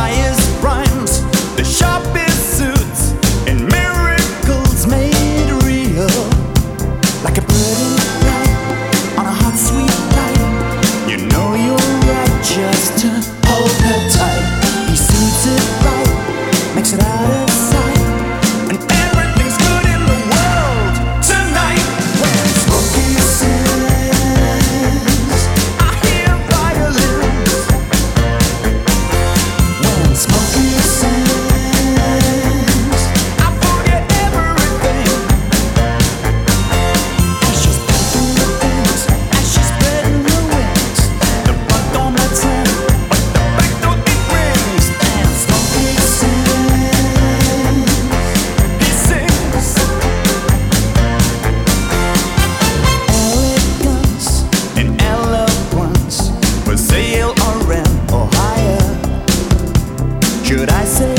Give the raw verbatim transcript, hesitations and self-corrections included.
highest rhymes, the sharpest suits, and miracles made real. Like a bird in flight on a hot, sweet night, you know you're right just to hold her tight. He suits it right, makes it out of sight, and everything's good in the world tonight. When Smokey sings, I hear violins. When Smokey sings, I forget everything. As she's packing the things, as she's spreading her wings, the front door lets in, but the back door it rings. And Smokey sings, he sings. Elegance and eloquence, for sale or rent or hire. Should I say